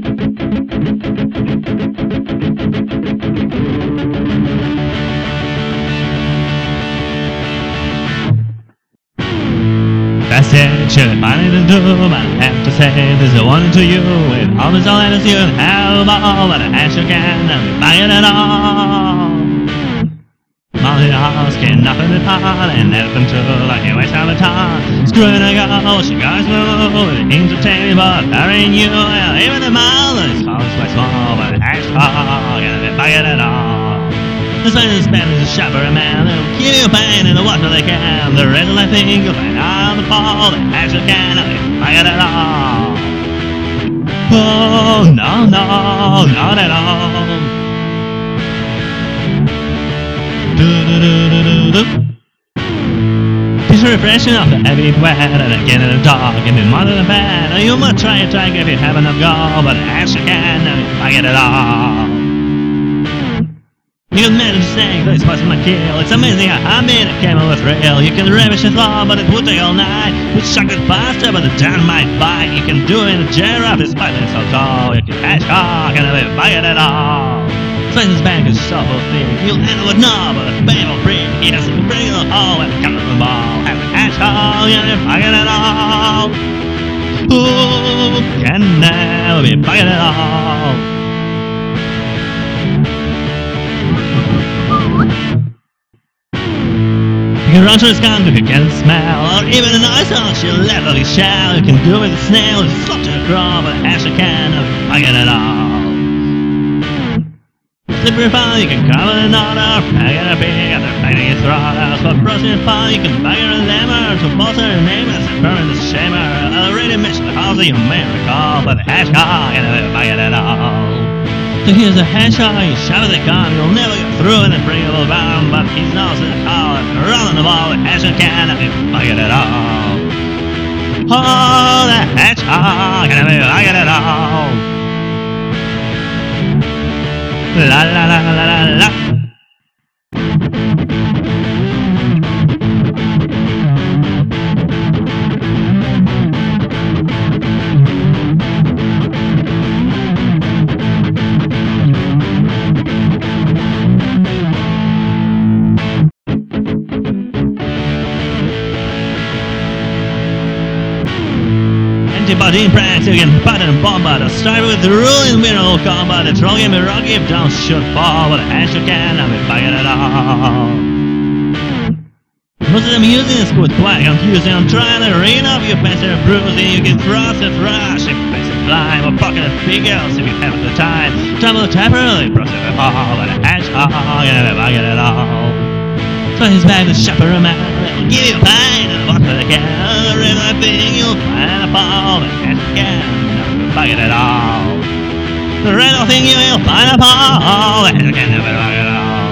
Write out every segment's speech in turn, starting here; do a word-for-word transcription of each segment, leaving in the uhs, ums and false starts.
That's it, should find it to do, but I have to say this is one to you. With all this all that is you and have all, but I ask you can, and we buy it at all. Molly House came up in the pot, and let them too, like you waste all the time. Screwing a girl, she goes through, with things to tell you, but carrying you, well, even the mile is always quite small, but I ask you, and we buy it at all. The Spanish Spanish is a shop for a man who'll give you pain in the water they can. The rest of the thing you'll find on the pole, they actually can, and they buy it at all. Oh, no, no, not at all. Do-do-do-do-do-do. It's refreshing off the heavy wet, and again in the dark, and in more than a bed. Oh, you must try it, try if you have enough go, but actually can, and they buy it at all. You can manage to snag this was my kill. It's amazing how I made a camel with rail. You can ravish it all, but it would take all night. Would shock it faster, but the down might bite. You can do it in a giraffe, despite being so tall. You can catch hawk and never buy it at all. Spencer's bank is so thick, you'll end with no, but a babel freak. He has to bring the hole and come to the ball. Have to catch hawk and never buy it at all. Who can never be buy it at all? You can run through the skunk if you can smell, or even an ice on she'll level his shell. You can do it with a snail, with a slop to the crawl, but as you can, I get it all. Slippery fun, you can cover an order, bag it a pig after finding his throttle. For brushing fun, you can bag it a lemmer, to bolster your name as a permanent shamer. I already mentioned the house that you may recall, but the hedgehog, and I bag it at all. So here's a hedgehog, you shove the gun, you'll never get through in a bringable bomb, but he's nose in the call and run on the ball, the hedgehog can, and I get it all. Oh, the hedgehog, and I get it all. La la la la la la. Antibody in practice, you can pattern and bomb, but I'll start with the rule in mineral combat. The troll game is rocky if don't shoot forward as you can, I mean, buy it at all. Most of them using is good quite confusing. I'm trying to ring up your pencil and bruising. You can thrust and rush if you face a climb, or pocket a big girls if you have the time. Trouble temporarily, process it all, but a hedgehog, and I buy it at all. So his bag is sharper a man, it'll give you pain and walk with a can. The river thing you'll find a ball, and as you can, never buy it at all. The red thing you'll find a ball, and you can never buy it at all.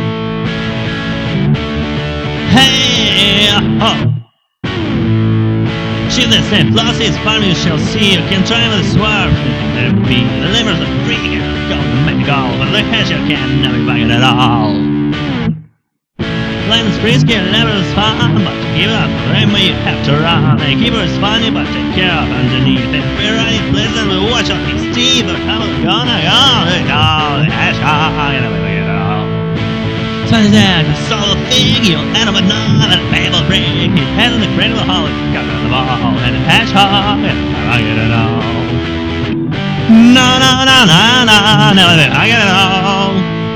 Hey, oh. She's the same, plus it's fun you shall see. You can try with a swerve, let it be. The liver's a freak, and go to make a goal, but the hedgehog can never buy it at all. Playing the street skill never is fun, but to give up frame where you have to run. The keeper is funny, but take care of underneath. If we're running pleasant, we'll watch out his teeth, but how it's gonna go? They go, the hedgehog, and everything at all. Funny that, the solo thing, you'll end up with none, and a babel break. He has in the cradle hole, he comes on the ball, and the hedgehog, and I get it all. No, no, no, no, no, no, I get it all.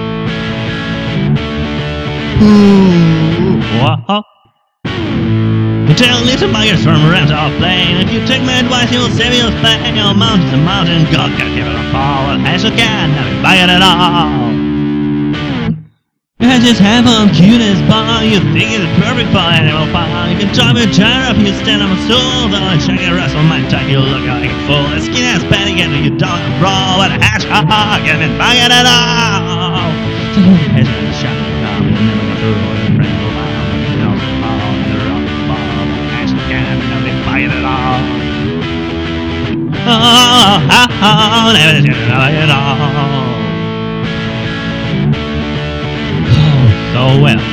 Ooh, whoa. You tell little buggers from around our plane. If you take my advice, you'll save your fame. Your mountain's a mountain, God can't give it a fall. As you can, never buy it at all. You had this handful of cute as bar. You think it's perfect for animal fun. You can drive a gyro if you stand on a stool. Though I check your wrestle might take you look like a fool. The skin has patty, and you don't roll. But a hedgehog, and then buy it at all. So you hedge in the shop. You'll never go through or the friend will bow. You know the ball and the rock the ball. As you can, and they buy it at all. Oh, oh, oh, never gonna buy it at all. Oh, so well.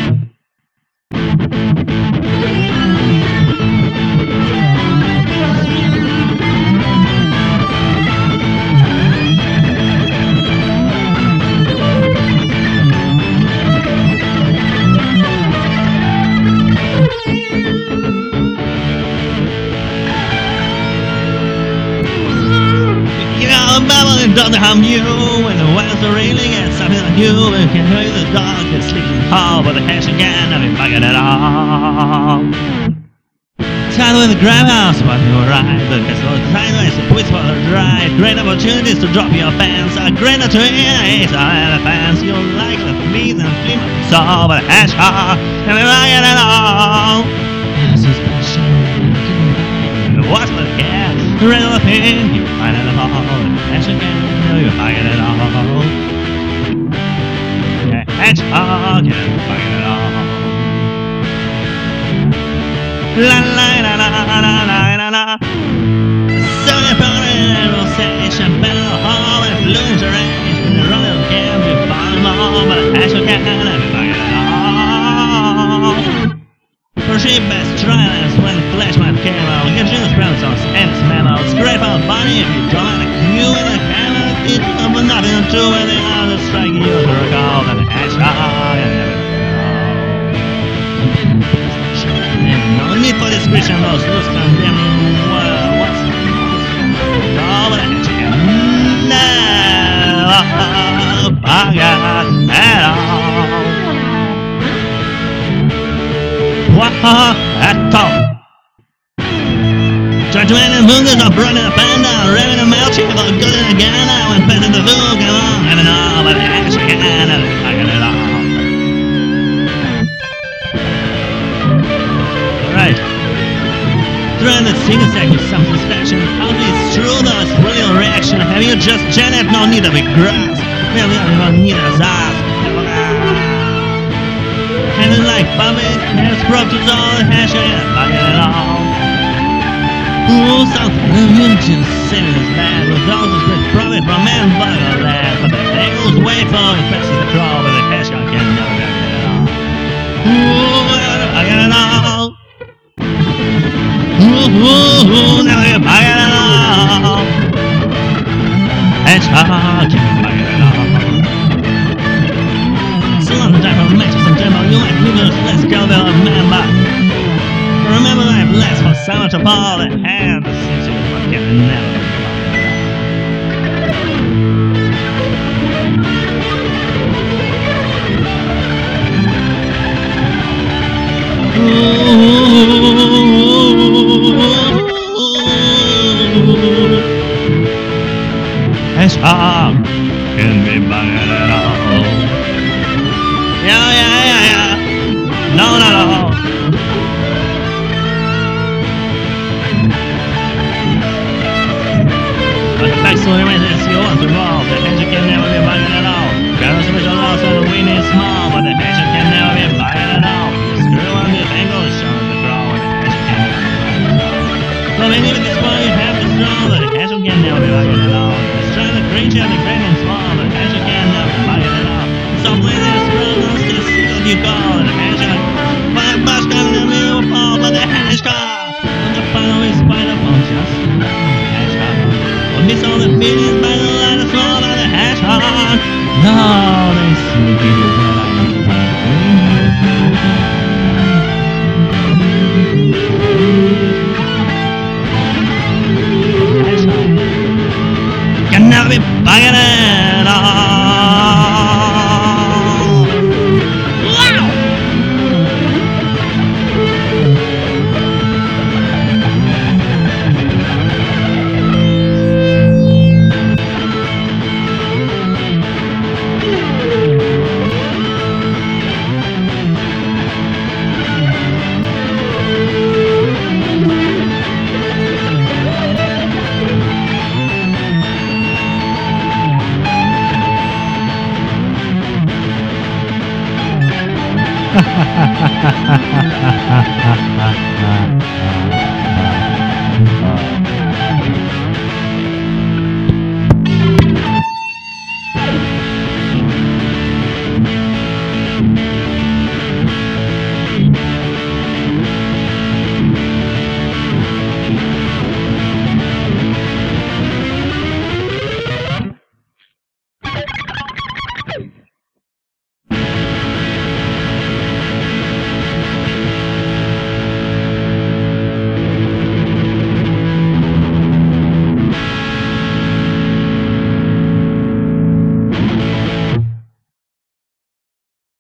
don't harm you when the wires are railing and something like you. You can hear the dog is sleeping in the hall, but the hash again, I mean, bugging it all. Tired with the grab house, but you're right. The castle is sideways, the twist for the dry. Great opportunities to drop your pants. A great to eat, I have a fans. You like the fleas and fleam of the saw, but the hash hog, I mean, bugging it all. What's the cat? The red or the pink, you find it all. Hash again, you bugging it all. Yeah, hedgehog, you bugging it all. La la la la la la la la. So you brought it, we'll say Chappelle Hall and flew into range. In the royal camp, you found them all, but the hash again, you bugging it all. For sheep best trials when flash my camera, we'll give you the spells on and smell. Scrape out bunny if you don't like you in the camera. It's up with nothing to do with the other striking you to recall and the hedgehog and everything. No need for description, those loose condemning well, what's the all the hedgehog never forgot at all. What at all? Judgment and boogers are brought in a panda, ramming a mouth chip or good in a Ghana. When passing the food, come on, I don't know, but I actually can, I got it all. Alright. Trying to sing a sec with some satisfaction. How is true though, it's really a reaction. Have you just Janet? No need of a grass. We don't need a ass. And it's like puppet, has props all the hash and bugging it all. Ooh, something you just saving his bad with those who split profit from man bugger that. But the angles way for it passes the crawl with the hash can never get it all. Ooh, I got it all. Ooh, ooh, ooh, now you're bugging it all. Hedgehog, keep bugging it all. Still on the type of matches and demo, you might move those less cowbell of man, but remember I've less for so much of all the hand the city one can never hedgehog can be bugging it all. Yeah, yeah, yeah, yeah. No, no, no. But the backstory raises you want to roll. The hedgehog can never be bugging at all. Barrels of which are also the wind is small, but the hedgehog can never be bugging at all. The screw on the angle is shown the grow, and the hedgehog can never be bugging at all. So maybe with this one you have to strong, but the hedgehog can never be bugging at all. It's trying to creature the great and small, but the hedgehog can never be bugging at all. So play this role, to see what you call the hedgehog. Five bucks coming to me will fall, but the hedgehog. When the final is quite a bunch, just the hedgehog. Will miss all the feelings by the light of small, but the hedgehog. No, they still give you what I need. Hedgehog can never be bugging at all. Ha ha ha ha ha ha.